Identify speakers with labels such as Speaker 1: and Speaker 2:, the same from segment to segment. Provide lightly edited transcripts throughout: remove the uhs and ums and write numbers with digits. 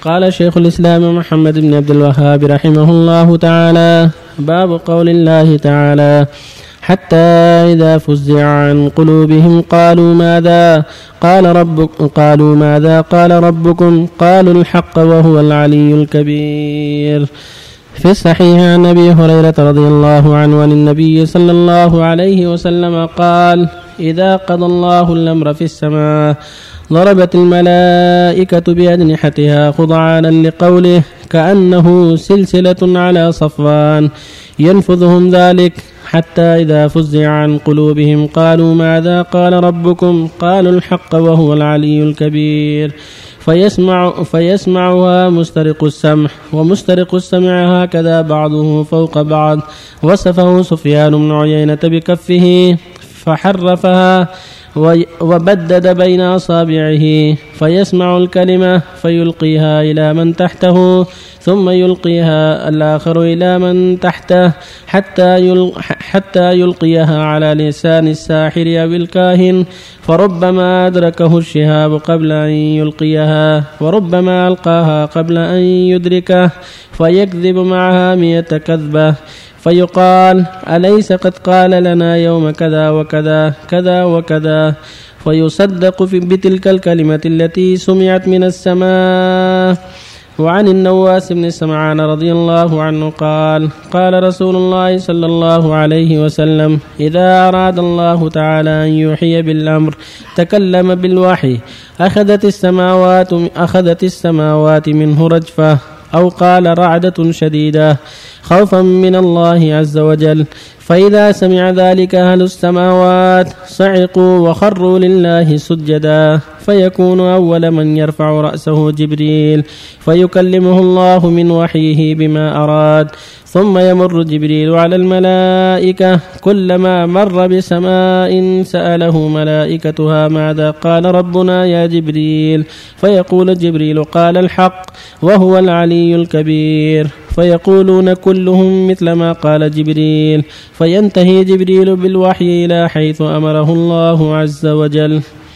Speaker 1: قال شيخ الإسلام محمد بن عبد الوهاب رحمه الله تعالى: باب قول الله تعالى: حتى إذا فزع عن قلوبهم قالوا ماذا قال ربكم قالوا الحق وهو العلي الكبير. في الصحيح عن أبي هريرة رضي الله عنه عن النبي صلى الله عليه وسلم قال: إذا قضى الله الأمر في السماء ضربت الملائكة بأجنحتها خضعانا لقوله كأنه سلسلة على صفوان ينفذهم ذلك حتى إذا فزع عن قلوبهم قالوا ماذا قال ربكم قالوا الحق وهو العلي الكبير. فيسمعها مسترق السمع ومسترق السمع هكذا بعضه فوق بعض. وصفه سفيان بن عيينة بكفه فحرفها وبدد بين أصابعه، فيسمع الكلمة فيلقيها إلى من تحته ثم يلقيها الآخر إلى من تحته حتى يلقيها على لسان الساحر أو الكاهن، فربما أدركه الشهاب قبل أن يلقيها وربما ألقاها قبل أن يدركه، فيكذب معها 100 كذبة، فيقال: أليس قد قال لنا يوم كذا وكذا كذا وكذا، فيصدق بتلك الكلمة التي سمعت من السماء. وعن النواس بن سمعان رضي الله عنه قال: قال رسول الله صلى الله عليه وسلم: إذا أراد الله تعالى أن يوحي بالأمر تكلم بالوحي أخذت السماوات منه رجفة، أو قال رعدة شديدة خوفا من الله عز وجل، فإذا سمع ذلك أهل السماوات صعقوا وخروا لله سجدا، فيكون أول من يرفع رأسه جبريل فيكلمه الله من وحيه بما أراد، ثم يمر جبريل على الملائكة، كلما مر بسماء سأله ملائكتها ماذا قال ربنا يا جبريل، فيقول جبريل قال الحق وهو العلي الكبير، فيقولون كلهم مثل ما قال جبريل، فينتهي جبريل بالوحي إلى حيث أمره الله عز وجل.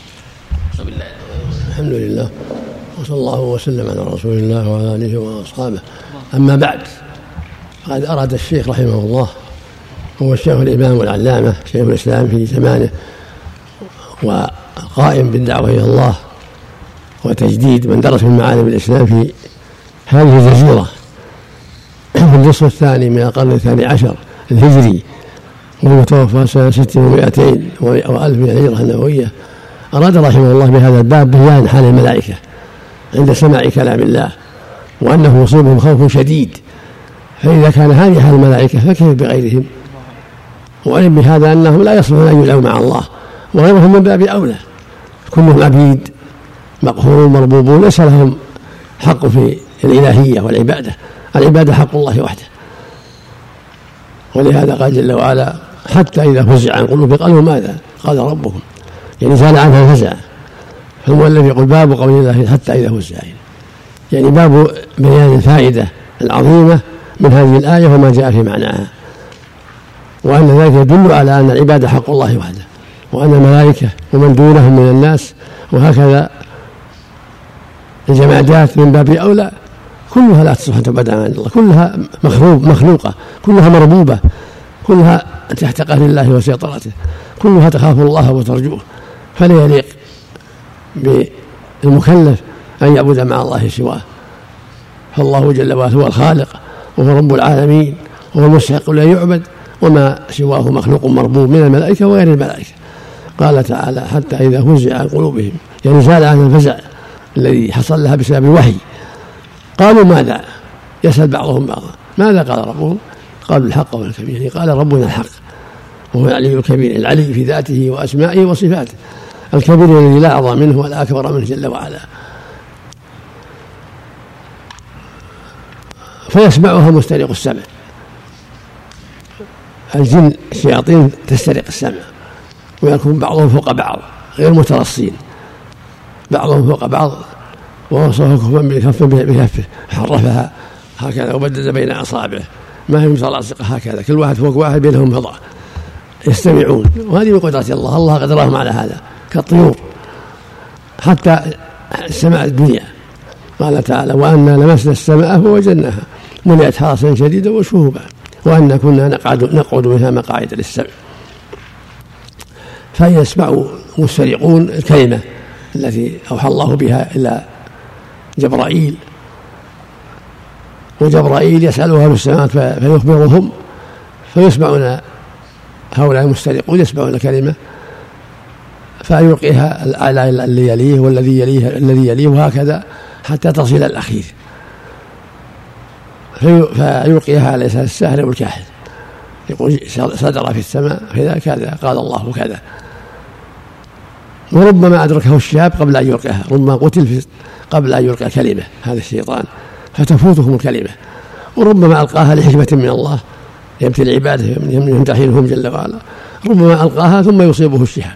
Speaker 2: الحمد لله، وصلى الله وسلم على رسول الله وعلى آله وأصحابه. أما بعد، قد أراد الشيخ رحمه الله، هو الشيخ الإمام والعلامة شيخ الإسلام في زمانه، وقائم بالدعوة إلى الله وتجديد من درس من معالم الإسلام في هذه الجزيرة في النصف الثاني من القرن 12 الهجري، ومتوفى سنة 600 وألف من الهجرة النبوية. أراد رحمه الله بهذا الباب بيان حال الملائكة عند سماع كلام الله، وأنه يصيبهم خوف شديد، فإذا كان هذه حال الملائكة فكيف بغيرهم؟ وعلم بهذا أنهم لا يصلحون أن يدعوا مع الله، وغيرهم من باب أولى، كلهم عبيد مقهورون مربوبون، ليس لهم حق في الإلهية والعبادة، العبادة حق الله وحده. ولهذا قال جل وعلا: حتى إذا فزع عن قلوبهم قالوا ماذا قال ربكم، يعني زال عنها الفزع. فهو الذي يقول باب قول الله حتى إذا فزع، يعني باب بيان الفائدة العظيمة من هذه الآية وما جاء في معناها، وأن ذلك يدل على أن العبادة حق الله وحده، وأن الملائكة ومن دونهم من الناس وهكذا الجمادات من باب أولى كلها لا تصلح تبعد عن الله، كلها مخلوقة، كلها مربوبة، كلها تحت قهر الله وسيطرته، كلها تخاف الله وترجوه، فلا يليق بالمكلف أن يعبد مع الله سواه. فالله جل وعلا هو الخالق وهو رب العالمين وهو المستحق لا يعبد، وما سواه مخلوق مربوب من الملائكة وغير الملائكة. قال تعالى: حتى إذا فزع عن قلوبهم، يعني زال عن الفزع الذي حصل لها بسبب الوحي. قالوا ماذا؟ يسأل بعضهم بعضا: ماذا قال ربهم؟ قالوا الحق وهو الكبير، يعني قال ربنا الحق وهو العلي الكبير، العلي في ذاته وأسمائه وصفاته، الكبير الذي لا أعظم منه ولا أكبر منه جل وعلا. فيسمعها مسترق السمع، الجن الشياطين تسترق السمع، ويكون بعضهم فوق بعض غير مترصين، بعضهم فوق بعض، ووصفه كفا بكفه حرفها هكذا وبدد بين أصابعه، ما هي متلاصقة هكذا، كل واحد فوق واحد بينهم فضاء يستمعون. وهذه من قدرة الله، الله قدرهم على هذا كالطيور. حتى السماء الدنيا قال تعالى: وأنا لمسنا السماء فوجدناها ملئت حرسا شديدا وشهبا وأنا كنا نقعد منها مقاعد للسمع. فيسمع مسترقون الكلمة التي أوحى الله بها إلى جبرائيل، وجبرائيل يسألها في السماوات فيخبرهم، فيسمعون هؤلاء المسترقون يسمعون الكلمة فيلقيها الأعلى اللي يليه والذي يليه الذي يليه وهكذا حتى تصل الأخير، فيلقيها على لسان الساحر والكاهن، يقول: صدر في السماء كذا قال الله كذا. وربما أدركه الشهاب قبل أن يلقيها، ربما قتل قبل أن يلقي كلمة هذا الشيطان فتفوتهم الكلمة، وربما ألقاها لحكمة من الله يبتلي عباده يمتحنهم جل وعلا، ربما ألقاها ثم يصيبه الشهاب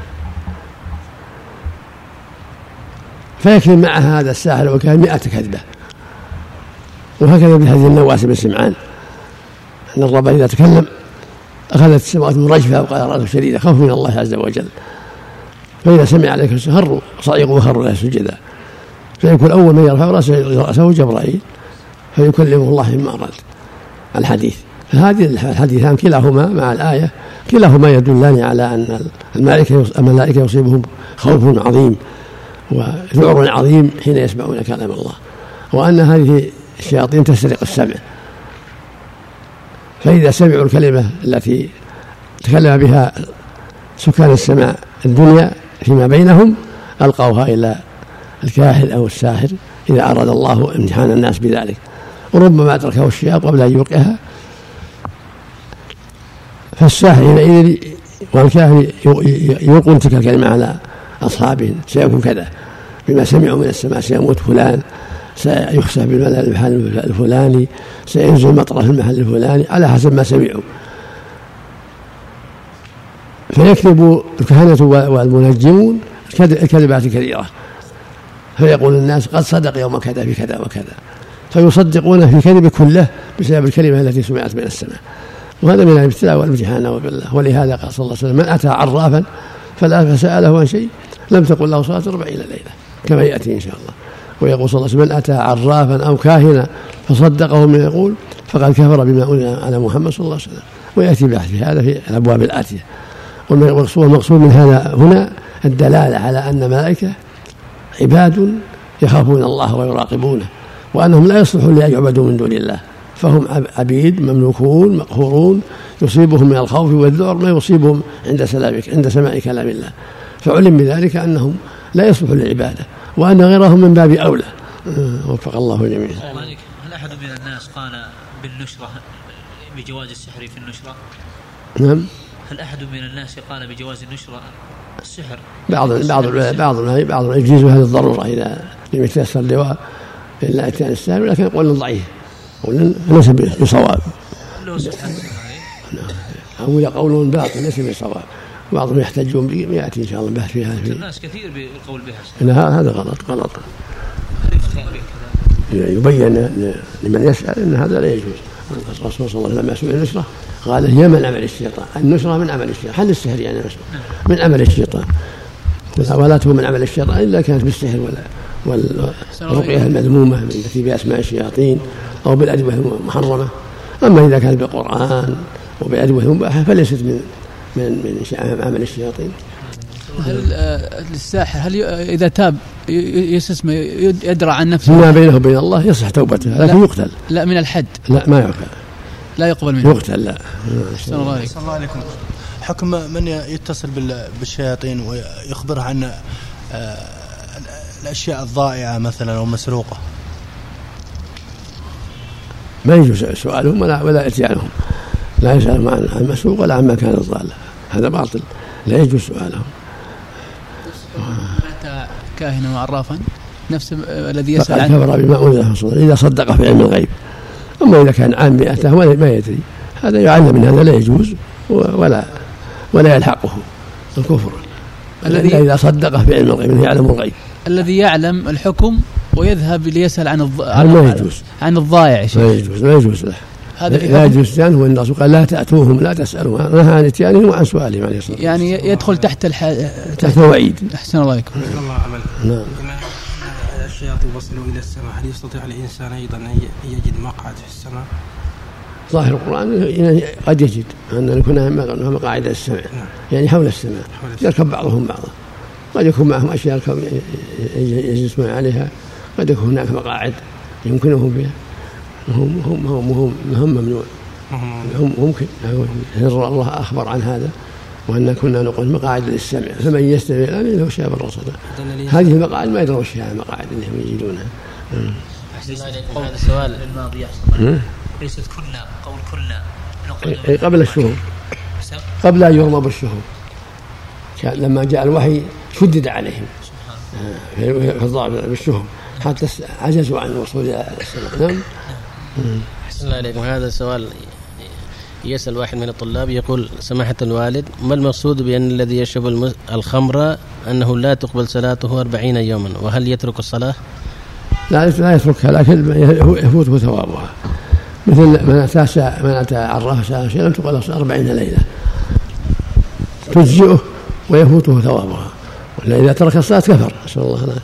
Speaker 2: فيكذب مع هذا الساحر وكان 100 كذبة. وهكذا بهذه النواس بن سمعان أن الرب إذا تكلم أخذت السماوات مرجفة وقال رأته شديدة خوف من الله عز وجل، فإذا سمع عليك هروا صعقوا وخروا له سجدا، فيكون أول من يرفع رأسه جبرائيل فيكلمه الله مما أراد الحديث. فهذه الحديثان كلاهما مع الآية كلاهما يدلان على أن الملائكة يصيبهم خوف عظيم وذعر عظيم حين يسمعون كلام الله، وأن هذه الشياطين تسترق السمع، فإذا سمعوا الكلمة التي تكلم بها سكان السماء الدنيا فيما بينهم ألقوها إلى الكاهن أو الساحر إذا أراد الله امتحان الناس بذلك، وربما أدركه الشياط قبل أن يلقيها، فالساحر حينئذ والكاهن يلقون تلك الكلمة على أصحابهم: سيكون كذا بما سمعوا من السماء، سيموت فلان، سيخسف بالمحل الفلاني، سينزل مطر في المحل الفلاني، على حسب ما سمعوا. فيكذب الكهنة والمنجمون الكذبات كثيرة، فيقول الناس: قد صدق يوم كذا في كذا وكذا، فيصدقون في كذب كله بسبب الكلمة التي سمعت من السماء. وهذا من الابتلاء والامتحان بالله. ولهذا قال صلى الله عليه وسلم: من أتى عرافا فسأله عن شيء لم تقل له صلاة 40 ليلة، كما يأتي إن شاء الله. ويقول صلى الله عليه وسلم: من أتى عرافا أو كاهنا فصدقه من يقول فقد كفر بما أنزل على محمد صلى الله عليه وسلم. ويأتي بحث هذا في الأبواب الآتية. والمقصود من هذا هنا الدلالة على أن الملائكة عباد يخافون الله ويراقبونه، وأنهم لا يصلحون لأن يعبدوا من دون الله، فهم عبيد مملوكون مقهورون، يصيبهم من الخوف والذعر ما يصيبهم عند سماع كلام الله، فعلم بذلك أنهم لا يصلحون للعبادة، وأن غيرهم من باب أولى. وفق الله جميعا.
Speaker 3: هل أحد من الناس قال بالنشرة بجواز السحر في النشرة؟
Speaker 2: نعم.
Speaker 3: هل أحد من الناس قال بجواز النشرة السحر؟ بعض
Speaker 2: يجيزها للضرورة إذا لم يتيسر لواء إلا إتيان السحر، ولكن قول ضعيف، قول ليس بصواب، أو قول باطل ليس بصواب. بعضهم يحتجون به، يأتي إن شاء الله بحث في هذا.
Speaker 3: الناس كثير بالقول بها.
Speaker 2: هذا غلط. يبين لمن يسأل أن هذا لا يجوز. الرسول صلى الله عليه وسلم لما سئل النشرة قال: هي من عمل الشيطان. النشرة من عمل الشيطان، حل السحر يعني من عمل الشيطان، ولا تكون من عمل الشيطان إلا كانت بالسحر والرقية المذمومة التي بأسماء الشياطين أو بالأدوية المحرمة. أما إذا كانت بالقرآن وبأدوية مباحة فليست من عمل الشياطين.
Speaker 4: هل الساحر إذا تاب يدرى عن نفسه
Speaker 2: ما بينه وبين الله يصح توبته، لكن يقتل.
Speaker 4: لا من الحد.
Speaker 2: لا ما يقتل.
Speaker 4: لا يقبل منه.
Speaker 2: يقتل. لا.
Speaker 5: السلام عليكم. حكم من يتصل بالشياطين ويخبرها عن الأشياء الضائعة مثلا أو مسروقة؟
Speaker 2: ما يجوز سؤالهم ولا اتيانهم، لا يسألهم عن المسروق ولا عما كانت ضالة، هذا باطل، لا يجوز سؤالهم.
Speaker 4: مات كاهنا وعرافا نفس الذي يسأل عنه
Speaker 2: كفر بما أنزل إذا صدق في علم الغيب. أما إذا كان عام مئته ما يدري، هذا يعلم من هذا لا يجوز ولا يلحقه الكفر. الذي إذا صدق في علم الغيب يعلم الغيب،
Speaker 4: الذي يعلم الحكم ويذهب ليسأل عن الضائع شيء
Speaker 2: لا يجوز له. لا يجوز. هو أن الرسول قال: لا تأتوهم لا تسألوا، نهى عن اتيانهم وعن سؤالهم عليه الصلاة والسلام.
Speaker 4: يعني يدخل تحت
Speaker 2: الوعيد.
Speaker 4: أحسن الله عليكم.
Speaker 5: الله عمل.
Speaker 2: نعم.
Speaker 1: الشياطين وصلوا إلى السماء، هل يستطيع الإنسان أيضا أن يجد مقعد في السماء؟
Speaker 2: ظاهر القرآن قد يجد أن يكون مقاعد السماء، يعني حول السماء يركب بعضهم بعضا، قد يكون معهم أشياء يجلسون عليها، قد يكون هناك مقاعد يمكنهم بها، هم ممنوع، ممكن الله أخبر عن هذا، وأن كنا نقول مقاعد للسمع فمن يستمع الآن له شهاب الرصد. هذه المقاعد ما يدرون فيها المقاعد اللي هم يجدونها.
Speaker 3: هذا السؤال الماضي ليست كنا قول كنا
Speaker 2: قبل الشهور، قبل أن يرمى بالشهور لما جاء الوحي شدد عليهم في الضعف بالشهور حتى عجزوا عن الوصول إلى السماء. نعم.
Speaker 1: أحسن الله عليكم. هذا سؤال يسأل واحد من الطلاب يقول: سماحة الوالد، ما المقصود بأن الذي يشرب الخمر أنه لا تقبل صلاته 40 يوما، وهل يترك الصلاة؟
Speaker 2: لا يتركها، لكن يفوته ثوابها، مثل من أتى عرافة شيئا لم تقبل 40 ليلة تجزئه ويفوته ثوابها، ولا إذا ترك الصلاة كفر. نسأل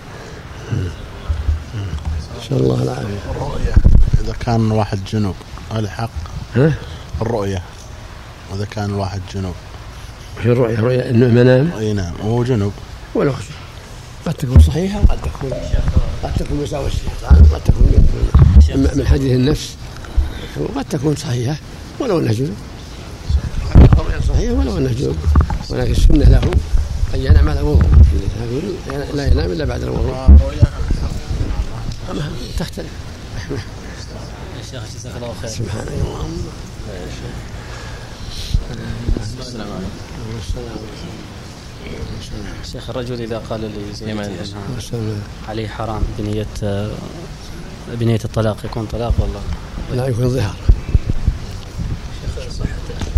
Speaker 2: الله العافية.
Speaker 5: الرؤية إذا كان واحد جنوب هل حق؟ الرؤية إذا كان الواحد جنوب،
Speaker 2: في رؤية إنه منام،
Speaker 5: أي نعم وهو جنوب،
Speaker 2: ولو قد تكون صحيحة وقد تكون مساوي الشيطان، قد تكون من حديث النفس، وقد تكون صحيحة ولو أنه جنوب، صحيحة ولو أنه جنوب، ولكن السنة له أن ينام على وضوء، لا ينام إلا بعد الوضوء. تختلف.
Speaker 3: الشيخ جزاك الله خير.
Speaker 2: سبحان الله.
Speaker 3: السلام عليكم. الشيخ، الرجل إذا قال لي عليه حرام بنية الطلاق يكون طلاق والله؟
Speaker 2: لا، يكون ظهار.
Speaker 3: شيخ، صحة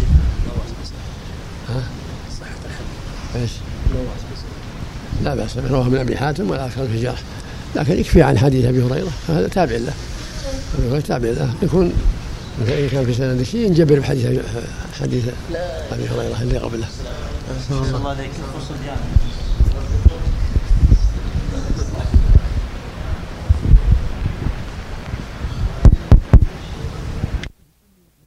Speaker 3: الحديث
Speaker 2: ايش؟ لا بأس، رواه من أبي حاتم ولا أكثر في جرح، لكن يكفي عن حديث أبي هريرة، هذا تابع له، يكون إذا كان في سند شيء ينجبر بحديث أبي هريرة اللي قبله.
Speaker 3: الله عليك.